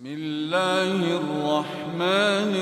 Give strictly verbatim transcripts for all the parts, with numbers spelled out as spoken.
بسم الله الرحمن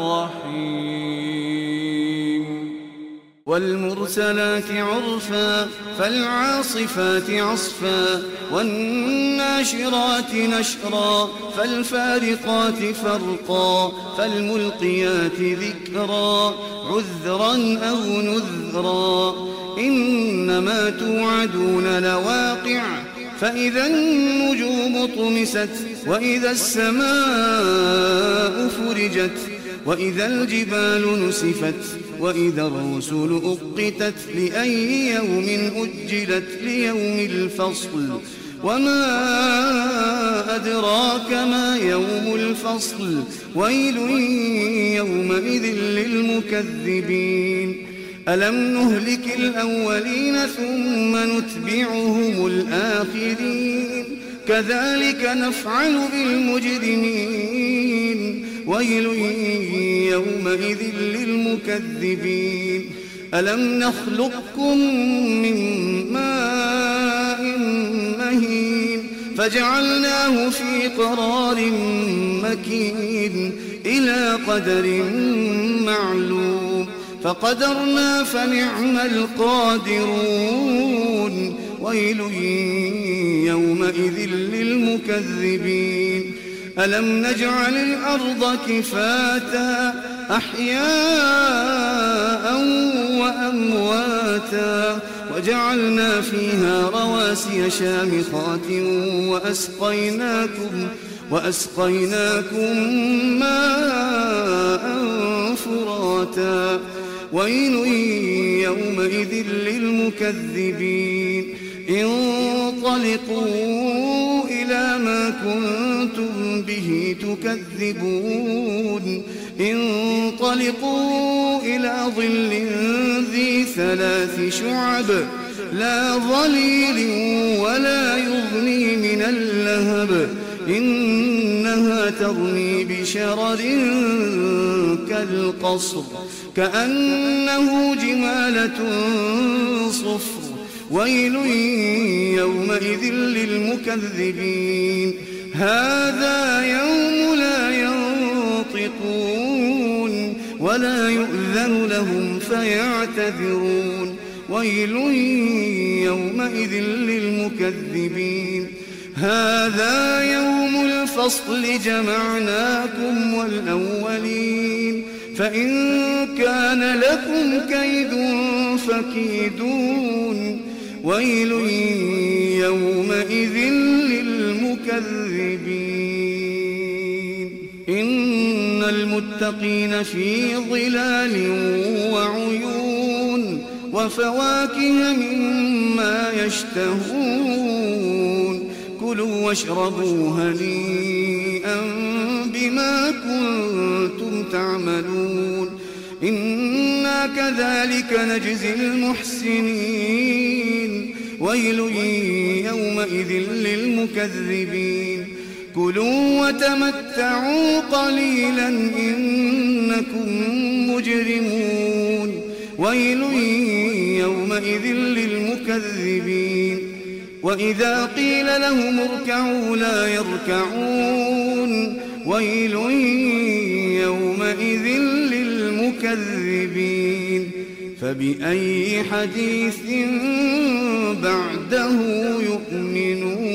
الرحيم والمرسلات عرفا فالعاصفات عصفا والناشرات نشرا فالفارقات فرقا فالملقيات ذكرا عذرا أو نذرا إنما توعدون لواقع فإذا النجوم طمست وإذا السماء فرجت وإذا الجبال نسفت وإذا الرسل أقتت لأي يوم أجلت ليوم الفصل وما أدراك ما يوم الفصل ويل يومئذ للمكذبين ألم نهلك الأولين ثم نتبعهم الآخرين كذلك نفعل بالمجرمين ويل يومئذ للمكذبين ألم نخلقكم من ماء مهين فجعلناه في قرار مكين إلى قدر معلوم فقدرنا فنعم القادرون ويل يومئذ للمكذبين ألم نجعل الأرض كفاتا أحياء وأمواتا وجعلنا فيها رواسي شامخات وأسقيناكم وأسقيناكم ماء فراتا ويل يومئذ للمكذبين انطلقوا إلى ما كنتم به تكذبون انطلقوا إلى ظل ذي ثلاث شعب لا ظليل ولا يغني من اللهب إنها ترمي بشرر كالقصر كأنه جمالة صفر ويل يومئذ للمكذبين هذا يوم لا ينطقون ولا يؤذن لهم فيعتذرون ويل يومئذ للمكذبين هذا يوم الفصل جمعناكم والأولين فإن كان لكم كيد فكيدون ويل يومئذ للمكذبين إن المتقين في ظلال وعيون وفواكه مما يشتهون كلوا واشربوا هنيئا بما كنتم تعملون إنا كذلك نجزي المحسنين ويل يومئذ للمكذبين كلوا وتمتعوا قليلا إنكم مجرمون ويل يومئذ للمكذبين وإذا قيل لهم اركعوا لا يركعون ويل يومئذ للمكذبين فبأي حديث بعده يؤمنون